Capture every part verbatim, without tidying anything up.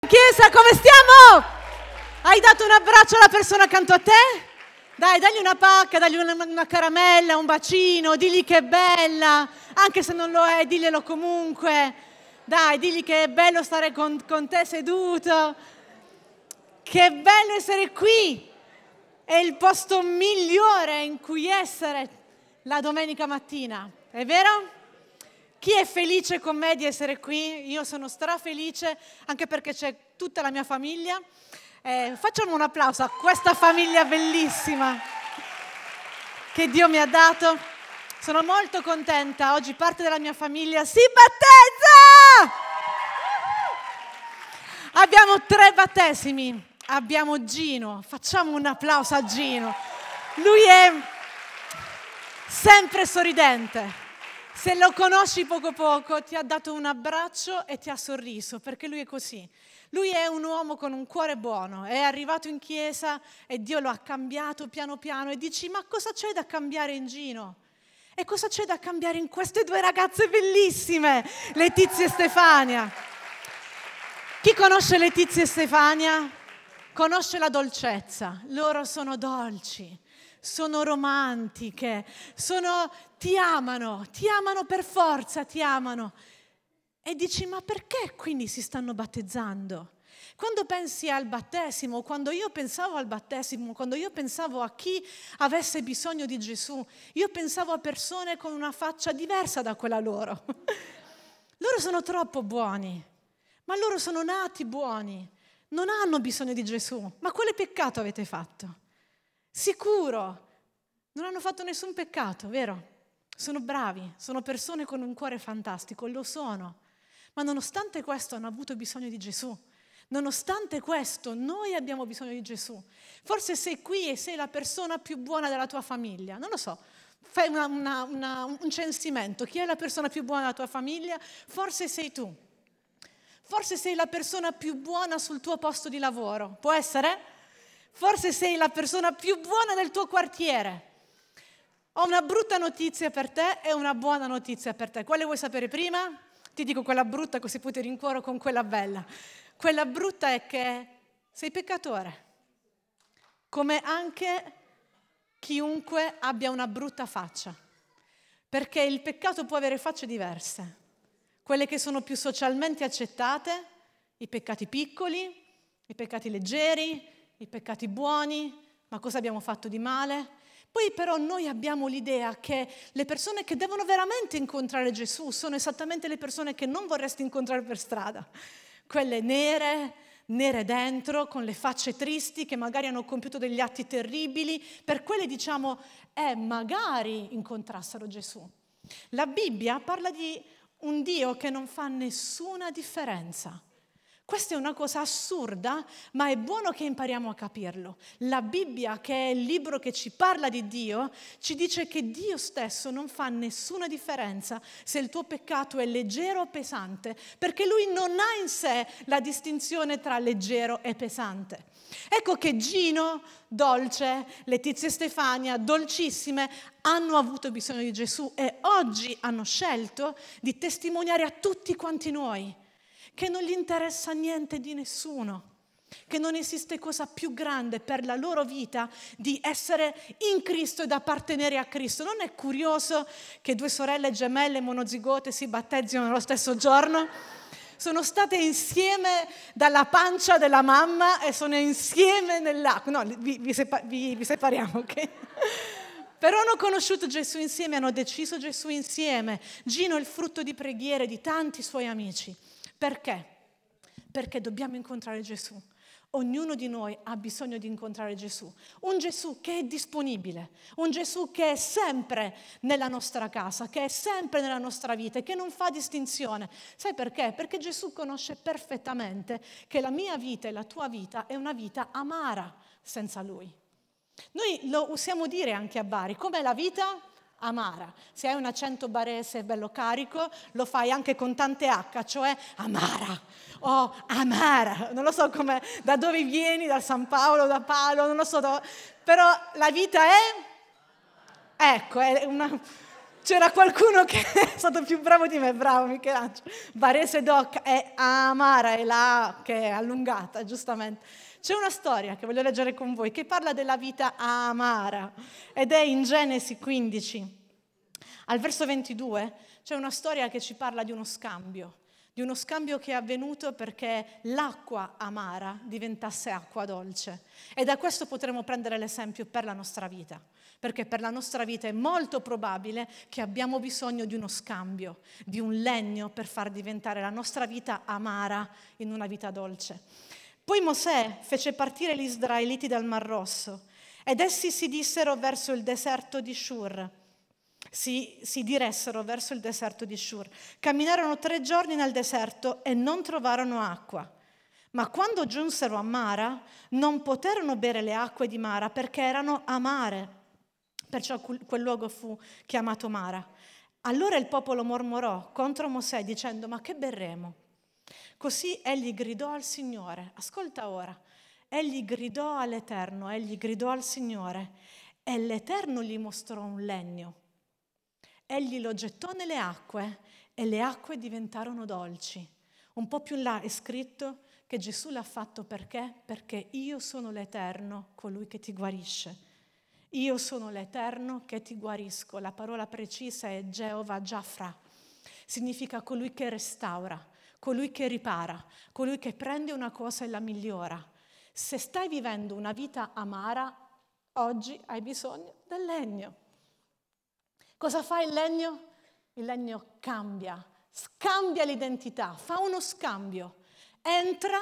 Chiesa, come stiamo? Hai dato un abbraccio alla persona accanto a te? Dai, dagli una pacca, dagli una, una caramella, un bacino, digli che è bella, anche se non lo è, diglielo comunque. Dai, digli che è bello stare con, con te seduto, che è bello essere qui, è il posto migliore in cui essere la domenica mattina, è vero? Chi è felice con me di essere qui? Io sono strafelice, anche perché c'è tutta la mia famiglia. Eh, facciamo un applauso a questa famiglia bellissima che Dio mi ha dato. Sono molto contenta, oggi parte della mia famiglia si battezza! Abbiamo tre battesimi, abbiamo Gino, facciamo un applauso a Gino. Lui è sempre sorridente. Se lo conosci poco poco, ti ha dato un abbraccio e ti ha sorriso, perché lui è così. Lui è un uomo con un cuore buono, è arrivato in chiesa e Dio lo ha cambiato piano piano e dici, ma cosa c'è da cambiare in Gino? E cosa c'è da cambiare in queste due ragazze bellissime, Letizia e Stefania? Chi conosce Letizia e Stefania? Conosce la dolcezza, loro sono dolci. Sono romantiche, sono, ti amano, ti amano per forza, ti amano. E dici, ma perché quindi si stanno battezzando? Quando pensi al battesimo, quando io pensavo al battesimo, quando io pensavo a chi avesse bisogno di Gesù, io pensavo a persone con una faccia diversa da quella loro. Loro sono troppo buoni, ma loro sono nati buoni, non hanno bisogno di Gesù. Ma quale peccato avete fatto? Sicuro, non hanno fatto nessun peccato, vero? Sono bravi, sono persone con un cuore fantastico, lo sono. Ma nonostante questo hanno avuto bisogno di Gesù. Nonostante questo noi abbiamo bisogno di Gesù. Forse sei qui e sei la persona più buona della tua famiglia, non lo so. Fai una, una, una, un censimento, chi è la persona più buona della tua famiglia? Forse sei tu. Forse sei la persona più buona sul tuo posto di lavoro, può essere? Forse sei la persona più buona del tuo quartiere. Ho una brutta notizia per te e una buona notizia per te. Quale vuoi sapere prima? Ti dico quella brutta così poi ti rincuoro con quella bella. Quella brutta è che sei peccatore, come anche chiunque abbia una brutta faccia. Perché il peccato può avere facce diverse. Quelle che sono più socialmente accettate, i peccati piccoli, i peccati leggeri, i peccati buoni, ma cosa abbiamo fatto di male? Poi però noi abbiamo l'idea che le persone che devono veramente incontrare Gesù sono esattamente le persone che non vorresti incontrare per strada. Quelle nere, nere dentro, con le facce tristi, che magari hanno compiuto degli atti terribili. Per quelle diciamo, eh, magari incontrassero Gesù. La Bibbia parla di un Dio che non fa nessuna differenza. Questa è una cosa assurda, ma è buono che impariamo a capirlo. La Bibbia, che è il libro che ci parla di Dio, ci dice che Dio stesso non fa nessuna differenza se il tuo peccato è leggero o pesante, perché Lui non ha in sé la distinzione tra leggero e pesante. Ecco che Gino, dolce, Letizia e Stefania, dolcissime, hanno avuto bisogno di Gesù e oggi hanno scelto di testimoniare a tutti quanti noi che non gli interessa niente di nessuno, che non esiste cosa più grande per la loro vita di essere in Cristo ed appartenere a Cristo. Non è curioso che due sorelle gemelle monozigote si battezzino nello stesso giorno? Sono state insieme dalla pancia della mamma e sono insieme nell'acqua. No, vi, vi, sepa- vi, vi separiamo, ok? Però hanno conosciuto Gesù insieme, hanno deciso Gesù insieme. Gino è il frutto di preghiere di tanti suoi amici. Perché? Perché dobbiamo incontrare Gesù. Ognuno di noi ha bisogno di incontrare Gesù. Un Gesù che è disponibile, un Gesù che è sempre nella nostra casa, che è sempre nella nostra vita e che non fa distinzione. Sai perché? Perché Gesù conosce perfettamente che la mia vita e la tua vita è una vita amara senza Lui. Noi lo usiamo dire anche a Bari, com'è la vita? Amara. Se hai un accento barese bello carico, lo fai anche con tante H, cioè amara o amara. Non lo so come, da dove vieni, da San Paolo, da Paolo, non lo so dove, però la vita è, ecco, è una, C'era qualcuno che è stato più bravo di me, bravo Michelangelo. Varese Doc è amara, è la A che è allungata, giustamente. C'è una storia che voglio leggere con voi che parla della vita amara ed è in Genesi quindici. Al verso ventidue c'è una storia che ci parla di uno scambio, di uno scambio che è avvenuto perché l'acqua amara diventasse acqua dolce. E da questo potremo prendere l'esempio per la nostra vita, perché per la nostra vita è molto probabile che abbiamo bisogno di uno scambio, di un legno per far diventare la nostra vita amara in una vita dolce. Poi Mosè fece partire gli israeliti dal Mar Rosso ed essi si dissero verso il deserto di Shur. Si, si diressero verso il deserto di Shur. Camminarono tre giorni nel deserto e non trovarono acqua. Ma quando giunsero a Mara, non poterono bere le acque di Mara perché erano amare. Perciò quel luogo fu chiamato Mara. Allora il popolo mormorò contro Mosè dicendo: ma che berremo? Così egli gridò al Signore. Ascolta ora. Egli gridò all'Eterno, egli gridò al Signore e l'Eterno gli mostrò un legno. Egli lo gettò nelle acque e le acque diventarono dolci. Un po' più in là è scritto che Gesù l'ha fatto perché? Perché io sono l'Eterno, colui che ti guarisce. Io sono l'Eterno che ti guarisco. La parola precisa è Geova Jafra. Significa colui che restaura, colui che ripara, colui che prende una cosa e la migliora. Se stai vivendo una vita amara, oggi hai bisogno del legno. Cosa fa il legno? Il legno cambia, scambia l'identità, fa uno scambio, entra,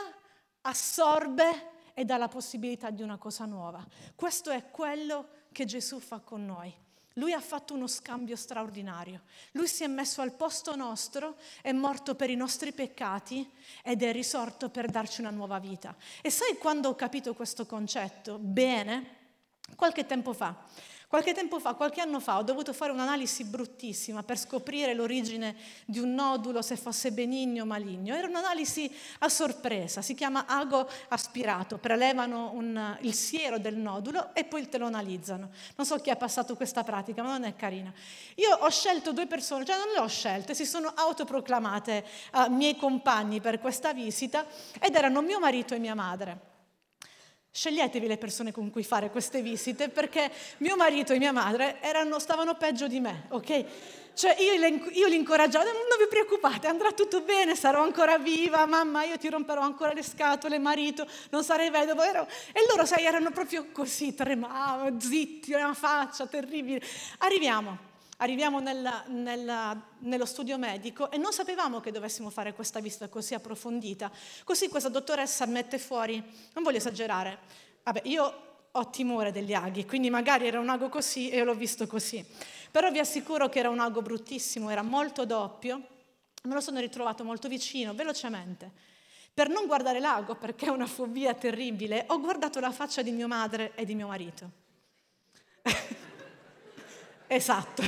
assorbe e dà la possibilità di una cosa nuova. Questo è quello che Gesù fa con noi. Lui ha fatto uno scambio straordinario. Lui si è messo al posto nostro, è morto per i nostri peccati ed è risorto per darci una nuova vita. E sai quando ho capito questo concetto? Bene, qualche tempo fa. Qualche tempo fa, qualche anno fa, ho dovuto fare un'analisi bruttissima per scoprire l'origine di un nodulo, se fosse benigno o maligno. Era un'analisi a sorpresa, si chiama ago aspirato, prelevano un, il siero del nodulo e poi te lo analizzano. Non so chi ha passato questa pratica, ma non è carina. Io ho scelto due persone, cioè non le ho scelte, si sono autoproclamate uh, miei compagni per questa visita ed erano mio marito e mia madre. Sceglietevi le persone con cui fare queste visite perché mio marito e mia madre erano, stavano peggio di me, ok? Cioè io, le, io li incoraggiavo, non vi preoccupate, andrà tutto bene, sarò ancora viva, mamma io ti romperò ancora le scatole, marito, non sarei vedovo, ero... E loro, sai, erano proprio così, tremavano, zitti, una faccia terribile. Arriviamo. Arriviamo nella, nella, nello studio medico e non sapevamo che dovessimo fare questa visita così approfondita. Così questa dottoressa mette fuori, non voglio esagerare, vabbè, io ho timore degli aghi, quindi magari era un ago così e io l'ho visto così. Però vi assicuro che era un ago bruttissimo, era molto doppio, me lo sono ritrovato molto vicino, velocemente. Per non guardare l'ago, perché è una fobia terribile, ho guardato la faccia di mia madre e di mio marito. Esatto.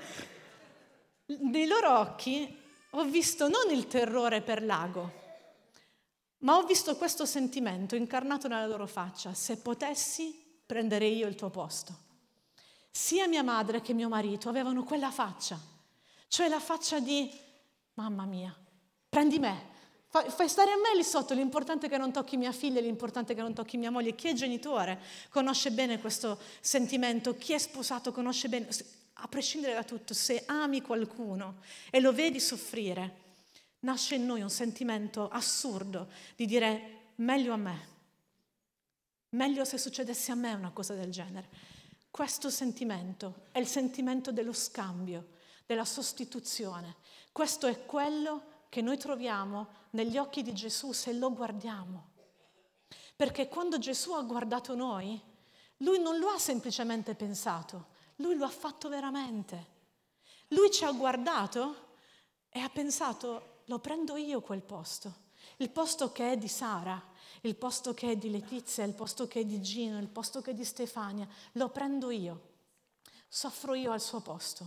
Nei loro occhi ho visto non il terrore per l'ago, ma ho visto questo sentimento incarnato nella loro faccia. Se potessi, prenderei io il tuo posto. Sia mia madre che mio marito avevano quella faccia, cioè la faccia di mamma mia, prendi me. Fai stare a me lì sotto, l'importante è che non tocchi mia figlia, l'importante è che non tocchi mia moglie. Chi è genitore conosce bene questo sentimento, chi è sposato conosce bene, a prescindere da tutto, se ami qualcuno e lo vedi soffrire, nasce in noi un sentimento assurdo di dire meglio a me, meglio se succedesse a me una cosa del genere. Questo sentimento è il sentimento dello scambio, della sostituzione. Questo è quello che noi troviamo negli occhi di Gesù se lo guardiamo. Perché quando Gesù ha guardato noi, Lui non lo ha semplicemente pensato, Lui lo ha fatto veramente. Lui ci ha guardato e ha pensato, lo prendo io quel posto, il posto che è di Sara, il posto che è di Letizia, il posto che è di Gino, il posto che è di Stefania, lo prendo io, soffro io al suo posto,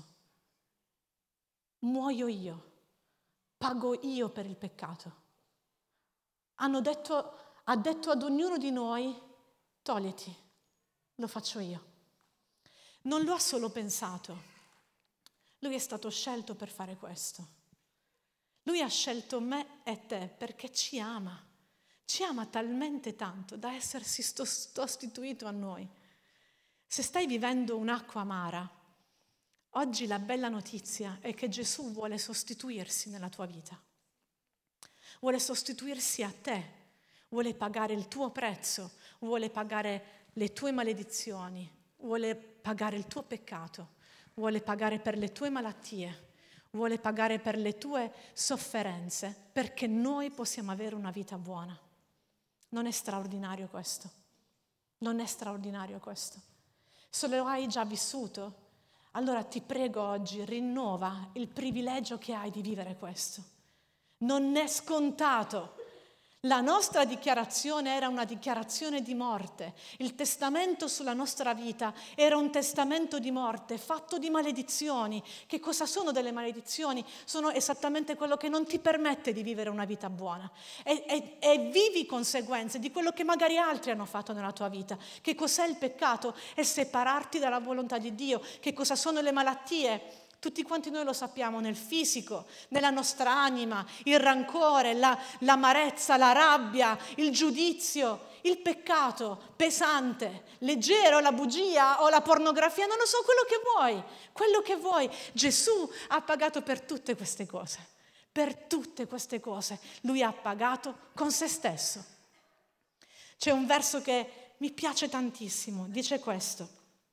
muoio io. Pago io per il peccato. Hanno detto, ha detto ad ognuno di noi, togliti, lo faccio io. Non lo ha solo pensato, Lui è stato scelto per fare questo. Lui ha scelto me e te perché ci ama. Ci ama talmente tanto da essersi sostituito a noi. Se stai vivendo un'acqua amara, oggi la bella notizia è che Gesù vuole sostituirsi nella tua vita. Vuole sostituirsi a te, vuole pagare il tuo prezzo, vuole pagare le tue maledizioni, vuole pagare il tuo peccato, vuole pagare per le tue malattie, vuole pagare per le tue sofferenze, perché noi possiamo avere una vita buona. Non è straordinario questo? Non è straordinario questo? Se lo hai già vissuto, allora ti prego oggi, rinnova il privilegio che hai di vivere questo. Non è scontato. La nostra dichiarazione era una dichiarazione di morte. Il testamento sulla nostra vita era un testamento di morte, fatto di maledizioni. Che cosa sono delle maledizioni? Sono esattamente quello che non ti permette di vivere una vita buona. E, e, e vivi conseguenze di quello che magari altri hanno fatto nella tua vita. Che cos'è il peccato? È separarti dalla volontà di Dio. Che cosa sono le malattie? Tutti quanti noi lo sappiamo nel fisico, nella nostra anima, il rancore, la, l'amarezza, la rabbia, il giudizio, il peccato pesante, leggero, la bugia o la pornografia, non lo so, quello che vuoi, quello che vuoi. Gesù ha pagato per tutte queste cose, per tutte queste cose. Lui ha pagato con se stesso. C'è un verso che mi piace tantissimo, dice questo,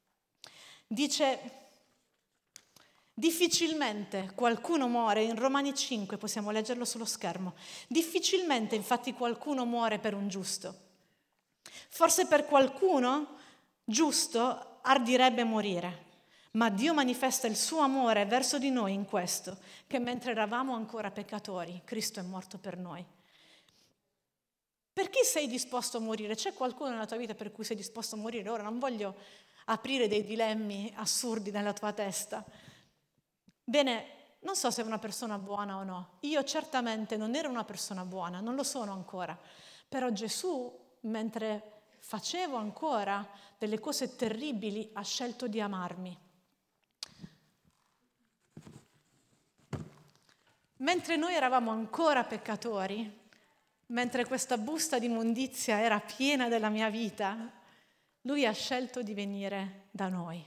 dice... Difficilmente qualcuno muore, in Romani cinque, possiamo leggerlo sullo schermo, difficilmente infatti qualcuno muore per un giusto. Forse per qualcuno giusto ardirebbe morire, ma Dio manifesta il suo amore verso di noi in questo, che mentre eravamo ancora peccatori, Cristo è morto per noi. Per chi sei disposto a morire? C'è qualcuno nella tua vita per cui sei disposto a morire? Ora non voglio aprire dei dilemmi assurdi nella tua testa. Bene, non so se è una persona buona o no. Io certamente non ero una persona buona, non lo sono ancora. Però Gesù, mentre facevo ancora delle cose terribili, ha scelto di amarmi. Mentre noi eravamo ancora peccatori, mentre questa busta di immondizia era piena della mia vita, Lui ha scelto di venire da noi.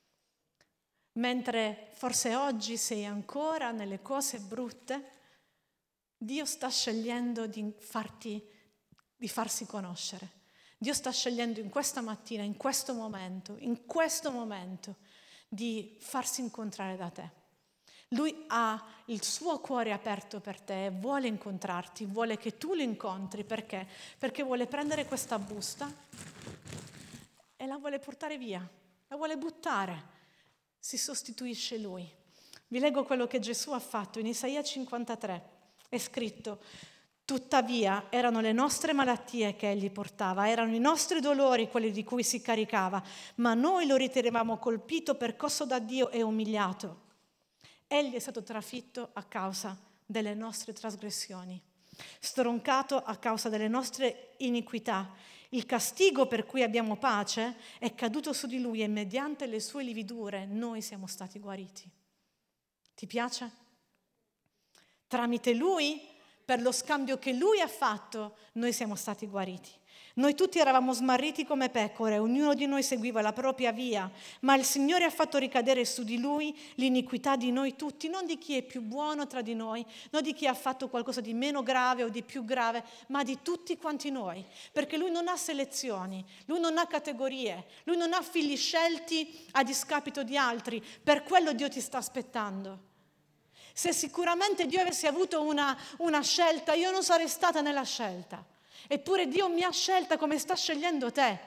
Mentre forse oggi sei ancora nelle cose brutte, Dio sta scegliendo di farti, di farsi conoscere. Dio sta scegliendo in questa mattina, in questo momento, in questo momento, di farsi incontrare da te. Lui ha il suo cuore aperto per te, vuole incontrarti, vuole che tu lo incontri. Perché? Perché vuole prendere questa busta e la vuole portare via, la vuole buttare. Si sostituisce Lui. Vi leggo quello che Gesù ha fatto in Isaia cinquantatré. È scritto: tuttavia erano le nostre malattie che Egli portava, erano i nostri dolori quelli di cui si caricava, ma noi lo ritenevamo colpito, percosso da Dio e umiliato. Egli è stato trafitto a causa delle nostre trasgressioni, stroncato a causa delle nostre iniquità. Il castigo per cui abbiamo pace è caduto su di Lui e mediante le sue lividure noi siamo stati guariti. Ti piace? Tramite Lui, per lo scambio che Lui ha fatto, noi siamo stati guariti. Noi tutti eravamo smarriti come pecore, ognuno di noi seguiva la propria via, ma il Signore ha fatto ricadere su di Lui l'iniquità di noi tutti, non di chi è più buono tra di noi, non di chi ha fatto qualcosa di meno grave o di più grave, ma di tutti quanti noi, perché Lui non ha selezioni, Lui non ha categorie, Lui non ha figli scelti a discapito di altri. Per quello Dio ti sta aspettando. Se sicuramente Dio avesse avuto una, una scelta, io non sarei stata nella scelta. Eppure Dio mi ha scelta come sta scegliendo te.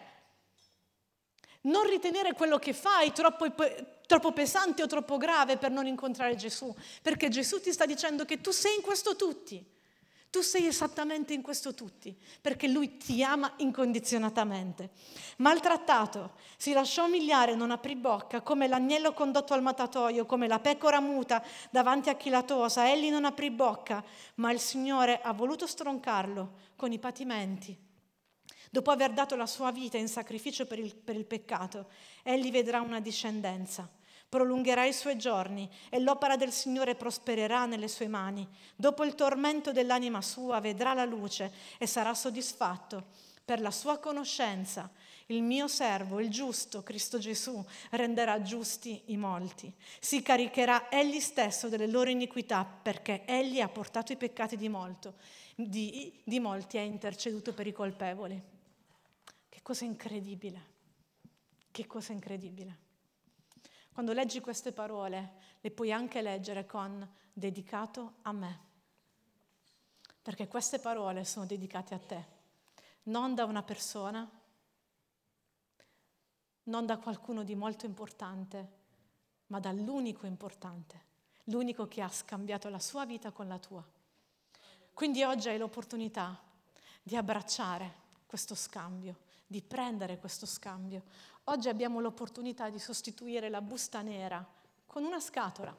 Non ritenere quello che fai troppo, troppo pesante o troppo grave per non incontrare Gesù, perché Gesù ti sta dicendo che tu sei in questo tutti. Tu sei esattamente in questo tutti, perché Lui ti ama incondizionatamente. Maltrattato, si lasciò umiliare, non aprì bocca, come l'agnello condotto al mattatoio, come la pecora muta davanti a chi la tosa. Egli non aprì bocca, ma il Signore ha voluto stroncarlo con i patimenti. Dopo aver dato la sua vita in sacrificio per il, per il peccato, egli vedrà una discendenza. Prolungherà i suoi giorni e l'opera del Signore prospererà nelle sue mani. Dopo il tormento dell'anima sua vedrà la luce e sarà soddisfatto. Per la sua conoscenza, il mio servo, il giusto, Cristo Gesù, renderà giusti i molti. Si caricherà egli stesso delle loro iniquità, perché egli ha portato i peccati di, molto, di, di molti e ha interceduto per i colpevoli. Che cosa incredibile! Che cosa incredibile! Quando leggi queste parole, le puoi anche leggere con dedicato a me, perché queste parole sono dedicate a te, non da una persona, non da qualcuno di molto importante, ma dall'unico importante, l'unico che ha scambiato la sua vita con la tua. Quindi oggi hai l'opportunità di abbracciare questo scambio, di prendere questo scambio. Oggi abbiamo l'opportunità di sostituire la busta nera con una scatola.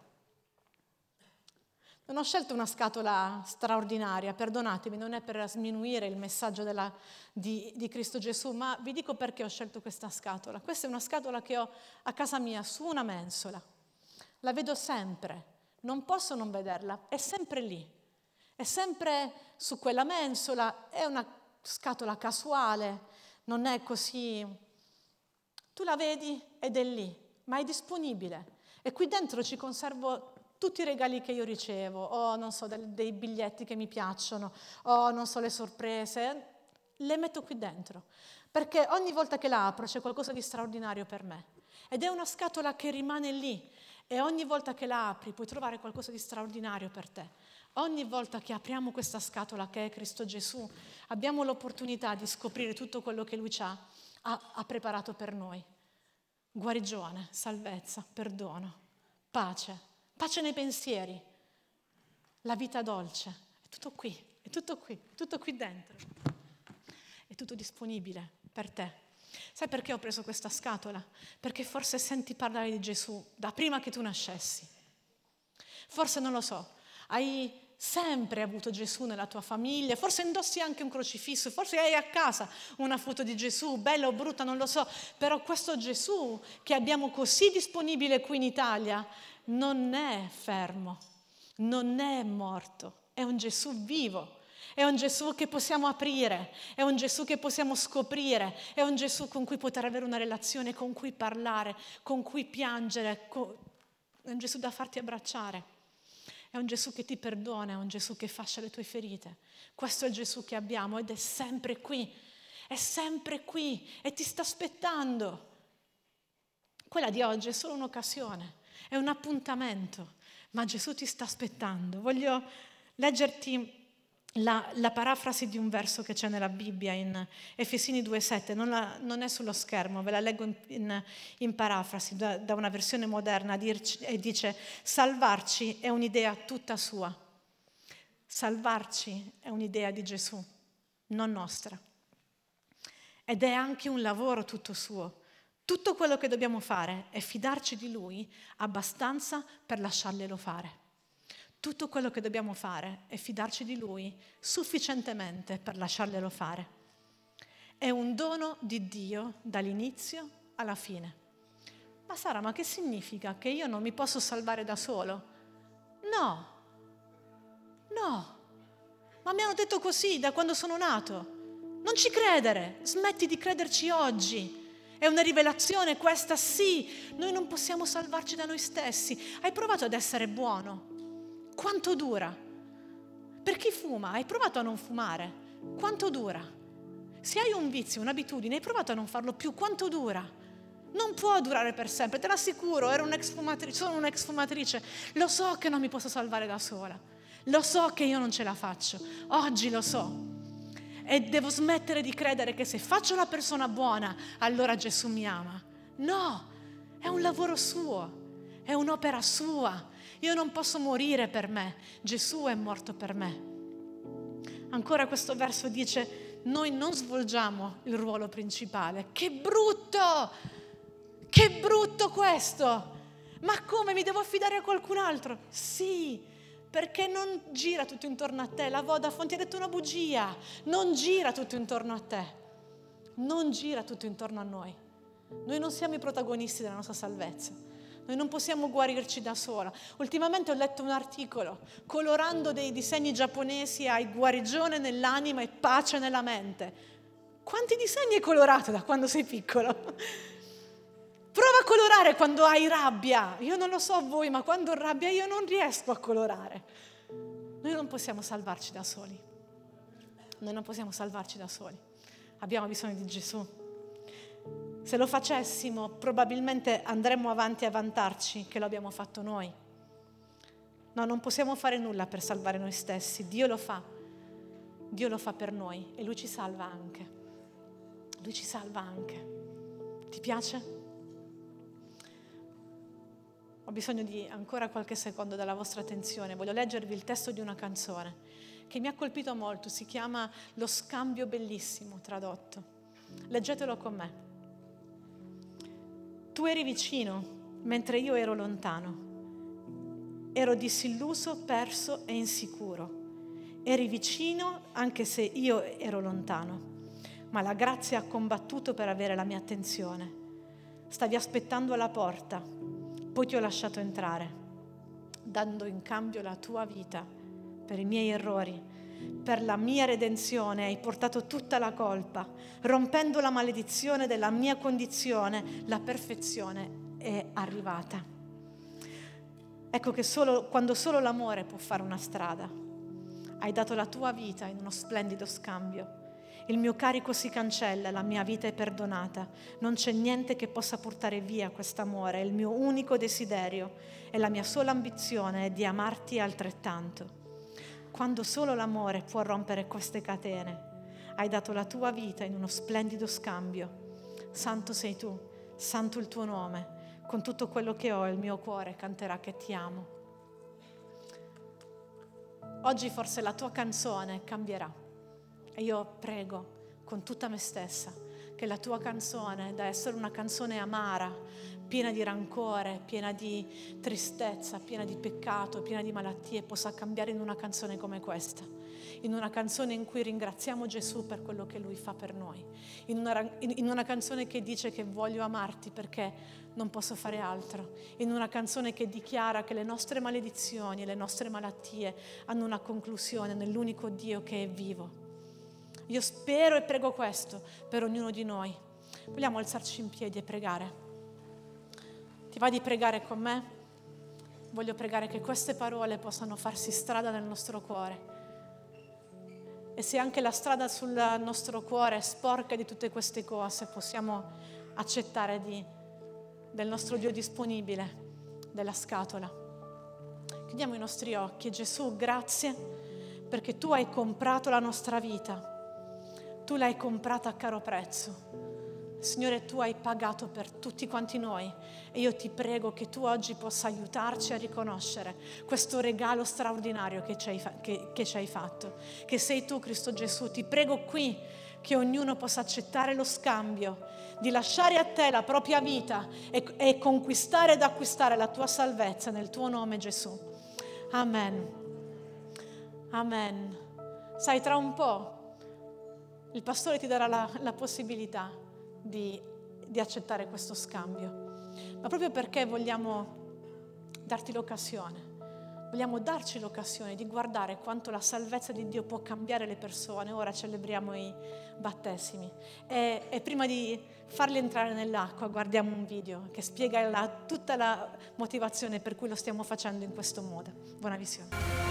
Non ho scelto una scatola straordinaria, perdonatemi, non è per sminuire il messaggio della, di, di Cristo Gesù, ma vi dico perché ho scelto questa scatola. Questa è una scatola che ho a casa mia su una mensola. La vedo sempre, non posso non vederla, è sempre lì. È sempre su quella mensola, è una scatola casuale, non è così. Tu la vedi ed è lì, ma è disponibile. E qui dentro ci conservo tutti i regali che io ricevo, o non so, dei biglietti che mi piacciono, o non so, le sorprese, le metto qui dentro. Perché ogni volta che la apro c'è qualcosa di straordinario per me. Ed è una scatola che rimane lì. E ogni volta che la apri puoi trovare qualcosa di straordinario per te. Ogni volta che apriamo questa scatola che è Cristo Gesù, abbiamo l'opportunità di scoprire tutto quello che Lui ci ha, ha, ha preparato per noi. Guarigione, salvezza, perdono, pace, pace nei pensieri, la vita dolce. È tutto qui, è tutto qui, è tutto qui dentro. È tutto disponibile per te. Sai perché ho preso questa scatola? Perché forse senti parlare di Gesù da prima che tu nascessi. Forse non lo so, hai sempre avuto Gesù nella tua famiglia, forse indossi anche un crocifisso, forse hai a casa una foto di Gesù, bella o brutta, non lo so, però questo Gesù che abbiamo così disponibile qui in Italia non è fermo, non è morto, è un Gesù vivo. È un Gesù che possiamo aprire, è un Gesù che possiamo scoprire, è un Gesù con cui poter avere una relazione, con cui parlare, con cui piangere, è un Gesù da farti abbracciare. È un Gesù che ti perdona, è un Gesù che fascia le tue ferite. Questo è il Gesù che abbiamo ed è sempre qui, è sempre qui e ti sta aspettando. Quella di oggi è solo un'occasione, è un appuntamento, ma Gesù ti sta aspettando. Voglio leggerti la, la parafrasi di un verso che c'è nella Bibbia in Efesini due sette, non, la, non è sullo schermo, ve la leggo in, in, in parafrasi da, da una versione moderna e dice: salvarci è un'idea tutta sua, salvarci è un'idea di Gesù, non nostra, ed è anche un lavoro tutto suo. Tutto quello che dobbiamo fare è fidarci di Lui abbastanza per lasciarglielo fare. Tutto quello che dobbiamo fare è fidarci di Lui sufficientemente per lasciarglielo fare. È un dono di Dio dall'inizio alla fine. Ma Sara, ma che significa? Che io non mi posso salvare da solo? No, no. Ma mi hanno detto così da quando sono nato. Non ci credere, smetti di crederci oggi. È una rivelazione questa, sì. Noi non possiamo salvarci da noi stessi. Hai provato ad essere buono? Quanto dura? Per chi fuma, hai provato a non fumare? Quanto dura? Se hai un vizio, un'abitudine, hai provato a non farlo più? Quanto dura? Non può durare per sempre, te l'assicuro, ero un'ex fumatrice, sono un'ex fumatrice, lo so che non mi posso salvare da sola, lo so che io non ce la faccio, oggi lo so. E devo smettere di credere che se faccio la persona buona, allora Gesù mi ama. No, è un lavoro suo, è un'opera sua. Io non posso morire per me, Gesù è morto per me. Ancora questo verso dice: noi non svolgiamo il ruolo principale. Che brutto! Che brutto questo! Ma come, mi devo affidare a qualcun altro? Sì, perché non gira tutto intorno a te. La Vodafone ti ha detto una bugia. Non gira tutto intorno a te. Non gira tutto intorno a noi. Noi non siamo i protagonisti della nostra salvezza. Noi non possiamo guarirci da sola. Ultimamente ho letto un articolo, colorando dei disegni giapponesi hai guarigione nell'anima e pace nella mente. Quanti disegni hai colorato da quando sei piccolo? Prova a colorare quando hai rabbia. Io non lo so voi, ma quando ho rabbia io non riesco a colorare. Noi non possiamo salvarci da soli. Noi non possiamo salvarci da soli. Abbiamo bisogno di Gesù. Se lo facessimo, probabilmente andremmo avanti a vantarci che lo abbiamo fatto noi. No, non possiamo fare nulla per salvare noi stessi. Dio lo fa. Dio lo fa per noi e Lui ci salva anche. Lui ci salva anche. Ti piace? Ho bisogno di ancora qualche secondo della vostra attenzione. Voglio leggervi il testo di una canzone che mi ha colpito molto. Si chiama Lo scambio bellissimo, tradotto. Leggetelo con me. Tu eri vicino, mentre io ero lontano. Ero disilluso, perso e insicuro. Eri vicino anche se io ero lontano. Ma la grazia ha combattuto per avere la mia attenzione. Stavi aspettando alla porta, poi ti ho lasciato entrare, dando in cambio la tua vita per i miei errori. Per la mia redenzione hai portato tutta la colpa, rompendo la maledizione della mia condizione, la perfezione è arrivata. Ecco che solo, quando solo l'amore può fare una strada, hai dato la tua vita in uno splendido scambio. Il mio carico si cancella, la mia vita è perdonata. Non c'è niente che possa portare via quest'amore. Il mio unico desiderio e la mia sola ambizione è di amarti altrettanto. Quando solo l'amore può rompere queste catene, hai dato la tua vita in uno splendido scambio. Santo sei tu, santo il tuo nome. Con tutto quello che ho, il mio cuore canterà che ti amo. Oggi forse la tua canzone cambierà. E io prego con tutta me stessa che la tua canzone, da essere una canzone amara, piena di rancore, piena di tristezza, piena di peccato, piena di malattie, possa cambiare in una canzone come questa. In una canzone in cui ringraziamo Gesù per quello che Lui fa per noi. In una, in una canzone che dice che voglio amarti perché non posso fare altro. In una canzone che dichiara che le nostre maledizioni e le nostre malattie hanno una conclusione nell'unico Dio che è vivo. Io spero e prego questo per ognuno di noi. Vogliamo alzarci in piedi e pregare? Ti va di pregare con me? Voglio pregare che queste parole possano farsi strada nel nostro cuore. E se anche la strada sul nostro cuore è sporca di tutte queste cose, possiamo accettare di, del nostro Dio disponibile, della scatola. Chiudiamo i nostri occhi. Gesù, grazie perché Tu hai comprato la nostra vita. Tu l'hai comprata a caro prezzo. Signore, Tu hai pagato per tutti quanti noi e io ti prego che Tu oggi possa aiutarci a riconoscere questo regalo straordinario che ci hai, fa- che, che ci hai fatto, che sei Tu, Cristo Gesù. Ti prego qui che ognuno possa accettare lo scambio, di lasciare a Te la propria vita e, e conquistare ed acquistare la Tua salvezza nel Tuo nome, Gesù. Amen. Amen. Sai, tra un po' il pastore ti darà la, la possibilità di, di accettare questo scambio. Ma proprio perché vogliamo darti l'occasione, vogliamo darci l'occasione di guardare quanto la salvezza di Dio può cambiare le persone. Ora celebriamo i battesimi e, e prima di farli entrare nell'acqua guardiamo un video che spiega la, tutta la motivazione per cui lo stiamo facendo in questo modo. Buona visione.